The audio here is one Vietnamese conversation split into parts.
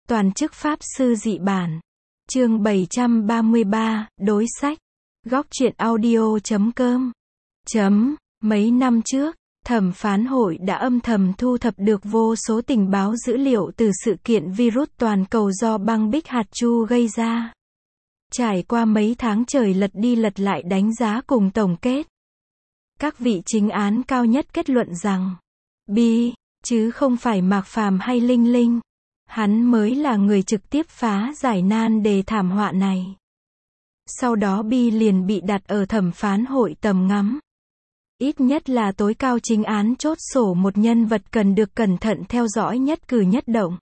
Toàn chức Pháp Sư Dị Bản. Chương 733, Đối sách. Góc truyện audio.com. Mấy năm trước, thẩm phán hội đã âm thầm thu thập được vô số tình báo dữ liệu từ sự kiện virus toàn cầu do băng bích hạt chu gây ra. Trải qua mấy tháng trời lật đi lật lại đánh giá cùng tổng kết, các vị chính án cao nhất kết luận rằng Bi, chứ không phải Mạc Phàm hay Linh Linh, hắn mới là người trực tiếp phá giải nan đề thảm họa này. Sau đó Bi liền bị đặt ở thẩm phán hội tầm ngắm. Ít nhất là tối cao chính án chốt sổ một nhân vật cần được cẩn thận theo dõi nhất cử nhất động.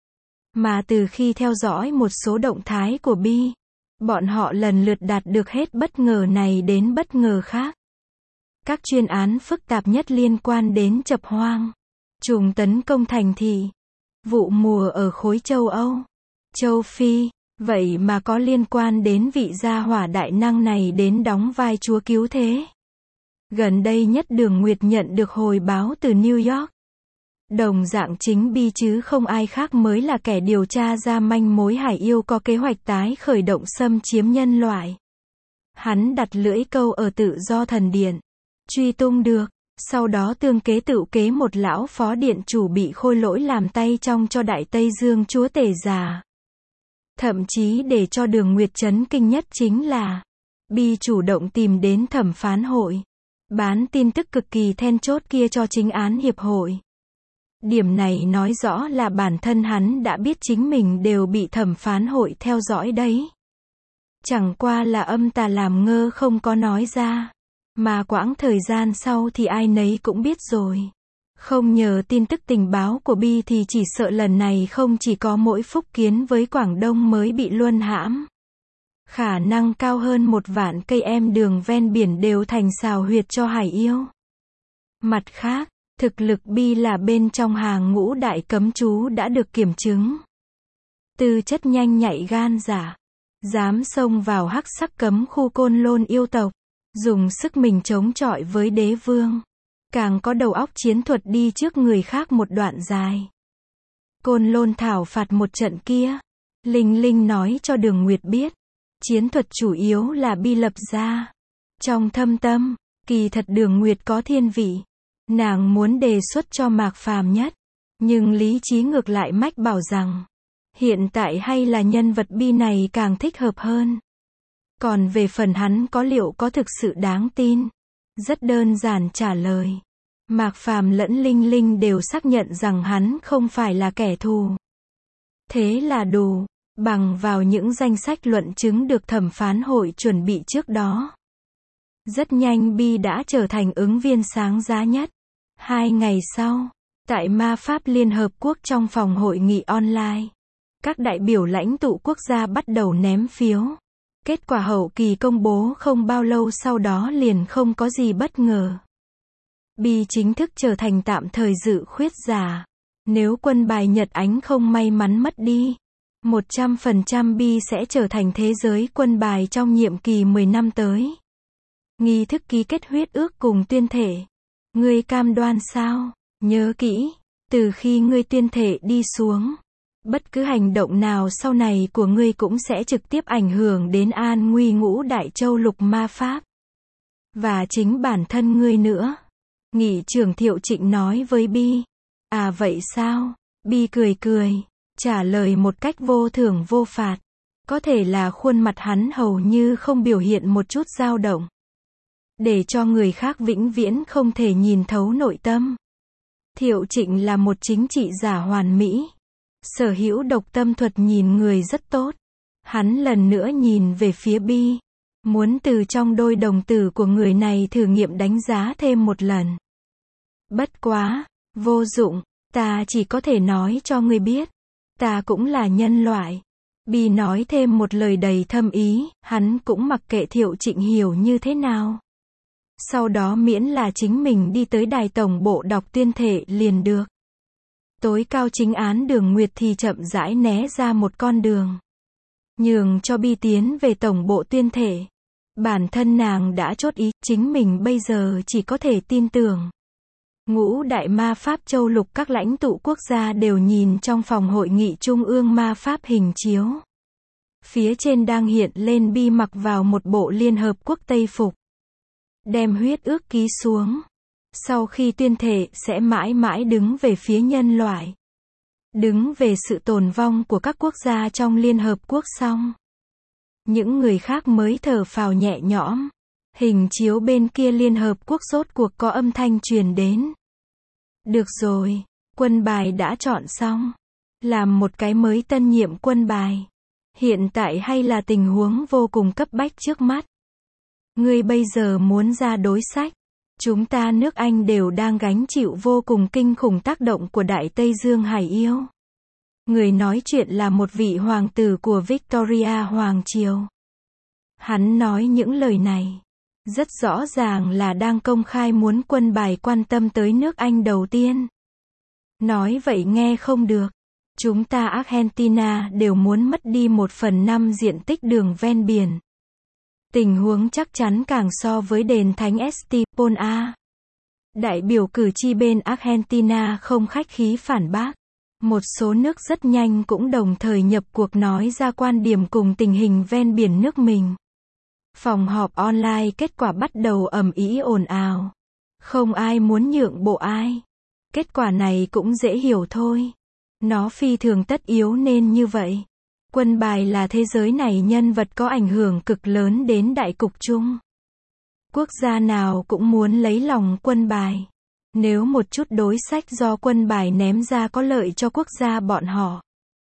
Mà từ khi theo dõi một số động thái của Bi, bọn họ lần lượt đạt được hết bất ngờ này đến bất ngờ khác. Các chuyên án phức tạp nhất liên quan đến chập hoang, trùng tấn công thành thị, vụ mùa ở khối châu Âu, châu Phi, vậy mà có liên quan đến vị gia hỏa đại năng này đến đóng vai chúa cứu thế. Gần đây nhất Đường Nguyệt nhận được hồi báo từ New York. Đồng dạng chính Bi chứ không ai khác mới là kẻ điều tra ra manh mối Hải Yêu có kế hoạch tái khởi động xâm chiếm nhân loại. Hắn đặt lưỡi câu ở Tự Do Thần Điện, truy tung được, sau đó tương kế tựu kế một lão phó điện chủ bị khôi lỗi làm tay trong cho Đại Tây Dương chúa tể già. Thậm chí để cho Đường Nguyệt chấn kinh nhất chính là Bi chủ động tìm đến thẩm phán hội, bán tin tức cực kỳ then chốt kia cho chính án hiệp hội. Điểm này nói rõ là bản thân hắn đã biết chính mình đều bị thẩm phán hội theo dõi đấy. Chẳng qua là âm tà làm ngơ không có nói ra. Mà quãng thời gian sau thì ai nấy cũng biết rồi. Không nhờ tin tức tình báo của Bi thì chỉ sợ lần này không chỉ có mỗi Phúc Kiến với Quảng Đông mới bị luân hãm. Khả năng cao hơn 1 vạn cây em đường ven biển đều thành xào huyệt cho Hải Yêu. Mặt khác, thực lực Bi là bên trong hàng ngũ đại cấm chú đã được kiểm chứng. Tư chất nhanh nhạy gan dạ, dám xông vào hắc sắc cấm khu Côn Lôn yêu tộc, dùng sức mình chống chọi với đế vương, càng có đầu óc chiến thuật đi trước người khác một đoạn dài. Côn Lôn thảo phạt một trận kia, Linh Linh nói cho Đường Nguyệt biết, chiến thuật chủ yếu là Bi lập ra. Trong thâm tâm, kỳ thật Đường Nguyệt có thiên vị, nàng muốn đề xuất cho Mạc Phàm nhất, nhưng lý trí ngược lại mách bảo rằng, hiện tại hay là nhân vật Bi này càng thích hợp hơn. Còn về phần hắn liệu có thực sự đáng tin? Rất đơn giản trả lời. Mạc Phàm lẫn Linh Linh đều xác nhận rằng hắn không phải là kẻ thù. Thế là đủ, bằng vào những danh sách luận chứng được thẩm phán hội chuẩn bị trước đó. Rất nhanh Bi đã trở thành ứng viên sáng giá nhất. 2 ngày sau, tại Ma Pháp Liên Hợp Quốc trong phòng hội nghị online, các đại biểu lãnh tụ quốc gia bắt đầu ném phiếu. Kết quả hậu kỳ công bố không bao lâu sau đó liền không có gì bất ngờ. Bi chính thức trở thành tạm thời dự khuyết giả. Nếu quân bài Nhật Ánh không may mắn mất đi, 100% Bi sẽ trở thành thế giới quân bài trong nhiệm kỳ 10 năm tới. Nghi thức ký kết huyết ước cùng tuyên thể. Ngươi cam đoan sao? Nhớ kỹ, từ khi ngươi tuyên thể đi xuống, bất cứ hành động nào sau này của ngươi cũng sẽ trực tiếp ảnh hưởng đến an nguy ngũ đại châu lục ma pháp. Và chính bản thân ngươi nữa. Nghị trưởng Thiệu Trịnh nói với Bi. À vậy sao? Bi cười cười, trả lời một cách vô thưởng vô phạt. Có thể là khuôn mặt hắn hầu như không biểu hiện một chút dao động. Để cho người khác vĩnh viễn không thể nhìn thấu nội tâm. Thiệu Trịnh là một chính trị giả hoàn mỹ. Sở hữu độc tâm thuật nhìn người rất tốt. Hắn lần nữa nhìn về phía Bi, muốn từ trong đôi đồng tử của người này thử nghiệm đánh giá thêm một lần. Bất quá, vô dụng, ta chỉ có thể nói cho ngươi biết, ta cũng là nhân loại. Bi nói thêm một lời đầy thâm ý, hắn cũng mặc kệ Thiệu Trịnh hiểu như thế nào. Sau đó miễn là chính mình đi tới đài tổng bộ đọc tuyên thệ liền được. Tối cao chính án Đường Nguyệt thì chậm rãi né ra một con đường, nhường cho Bi tiến về tổng bộ tuyên thể. Bản thân nàng đã chốt ý, chính mình bây giờ chỉ có thể tin tưởng Ngũ đại ma pháp châu lục các lãnh tụ quốc gia đều nhìn trong phòng hội nghị trung ương ma pháp hình chiếu. Phía trên đang hiện lên Bi mặc vào một bộ Liên Hợp Quốc Tây phục. Đem huyết ước ký xuống. Sau khi tuyên thệ sẽ mãi mãi đứng về phía nhân loại. Đứng về sự tồn vong của các quốc gia trong Liên Hợp Quốc xong. Những người khác mới thở phào nhẹ nhõm. Hình chiếu bên kia Liên Hợp Quốc rốt cuộc có âm thanh truyền đến. Được rồi, quân bài đã chọn xong. Làm một cái mới tân nhiệm quân bài. Hiện tại hay là tình huống vô cùng cấp bách trước mắt. Ngươi bây giờ muốn ra đối sách. Chúng ta nước Anh đều đang gánh chịu vô cùng kinh khủng tác động của Đại Tây Dương Hải yêu. Người nói chuyện là một vị hoàng tử của Victoria Hoàng Triều. Hắn nói những lời này. Rất rõ ràng là đang công khai muốn quân bài quan tâm tới nước Anh đầu tiên. Nói vậy nghe không được. Chúng ta Argentina đều muốn mất đi 1/5 diện tích đường ven biển. Tình huống chắc chắn càng so với đền thánh Estipon A. Đại biểu cử tri bên Argentina không khách khí phản bác. Một số nước rất nhanh cũng đồng thời nhập cuộc nói ra quan điểm cùng tình hình ven biển nước mình. Phòng họp online kết quả bắt đầu ầm ĩ ồn ào. Không ai muốn nhượng bộ ai. Kết quả này cũng dễ hiểu thôi. Nó phi thường tất yếu nên như vậy. Quân bài là thế giới này nhân vật có ảnh hưởng cực lớn đến đại cục chung. Quốc gia nào cũng muốn lấy lòng quân bài. Nếu một chút đối sách do quân bài ném ra có lợi cho quốc gia bọn họ.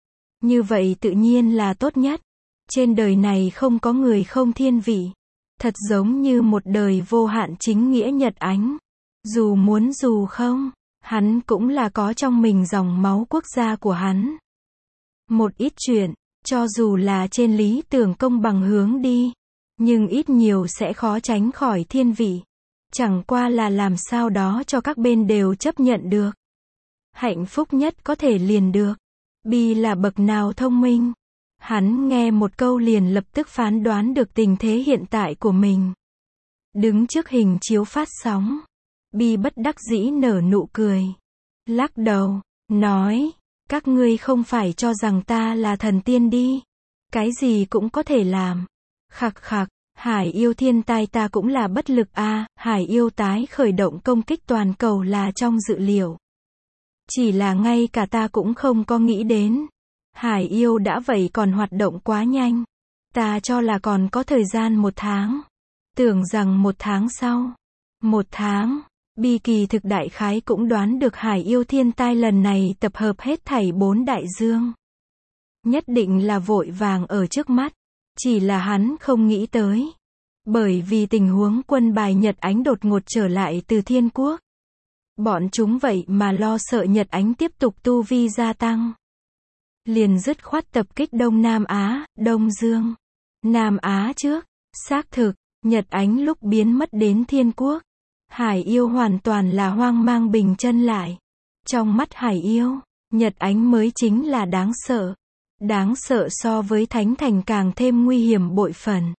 Như vậy tự nhiên là tốt nhất. Trên đời này không có người không thiên vị. Thật giống như một đời vô hạn chính nghĩa Nhật Ánh. Dù muốn dù không, hắn cũng là có trong mình dòng máu quốc gia của hắn. Một ít chuyện, cho dù là trên lý tưởng công bằng hướng đi, nhưng ít nhiều sẽ khó tránh khỏi thiên vị. Chẳng qua là làm sao đó cho các bên đều chấp nhận được. Hạnh phúc nhất có thể liền được. Bi là bậc nào thông minh. Hắn nghe một câu liền lập tức phán đoán được tình thế hiện tại của mình. Đứng trước hình chiếu phát sóng. Bi bất đắc dĩ nở nụ cười. Lắc đầu, nói, các ngươi không phải cho rằng ta là thần tiên đi. Cái gì cũng có thể làm. Khặc khặc, Hải yêu thiên tai ta cũng là bất lực a. Hải yêu tái khởi động công kích toàn cầu là trong dự liệu. Chỉ là ngay cả ta cũng không có nghĩ đến. Hải yêu đã vậy còn hoạt động quá nhanh. Ta cho là còn có thời gian 1 tháng. Tưởng rằng 1 tháng sau. 1 tháng. Bi kỳ thực đại khái cũng đoán được Hải yêu thiên tai lần này tập hợp hết thảy 4 đại dương. Nhất định là vội vàng ở trước mắt. Chỉ là hắn không nghĩ tới. Bởi vì tình huống quân bài Nhật Ánh đột ngột trở lại từ Thiên Quốc. Bọn chúng vậy mà lo sợ Nhật Ánh tiếp tục tu vi gia tăng. Liền dứt khoát tập kích Đông Nam Á, Đông Dương. Nam Á trước. Xác thực, Nhật Ánh lúc biến mất đến Thiên Quốc. Hải yêu hoàn toàn là hoang mang bình chân lại. Trong mắt Hải yêu, Nhật Ánh mới chính là đáng sợ. Đáng sợ so với Thánh Thành càng thêm nguy hiểm bội phần.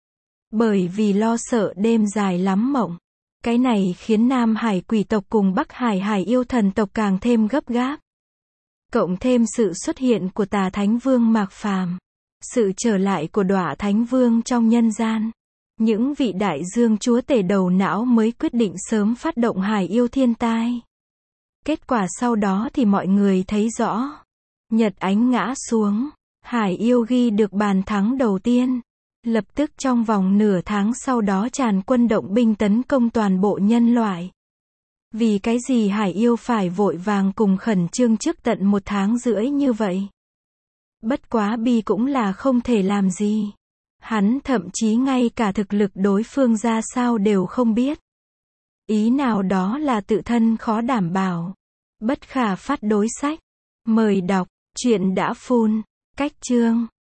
Bởi vì lo sợ đêm dài lắm mộng. Cái này khiến Nam Hải quỷ tộc cùng Bắc Hải Hải yêu thần tộc càng thêm gấp gáp. Cộng thêm sự xuất hiện của Tà Thánh Vương Mạc Phàm, sự trở lại của Đọa Thánh Vương trong nhân gian. Những vị đại dương chúa tể đầu não mới quyết định sớm phát động Hải yêu thiên tai. Kết quả sau đó thì mọi người thấy rõ. Nhật Ánh ngã xuống. Hải yêu ghi được bàn thắng đầu tiên. Lập tức trong vòng nửa tháng sau đó tràn quân động binh tấn công toàn bộ nhân loại. Vì cái gì Hải yêu phải vội vàng cùng khẩn trương trước tận 1 tháng rưỡi như vậy? Bất quá Bi cũng là không thể làm gì. Hắn thậm chí ngay cả thực lực đối phương ra sao đều không biết. Ý nào đó là tự thân khó đảm bảo. Bất khả phát đối sách. Mời đọc, truyện đã full. Cách chương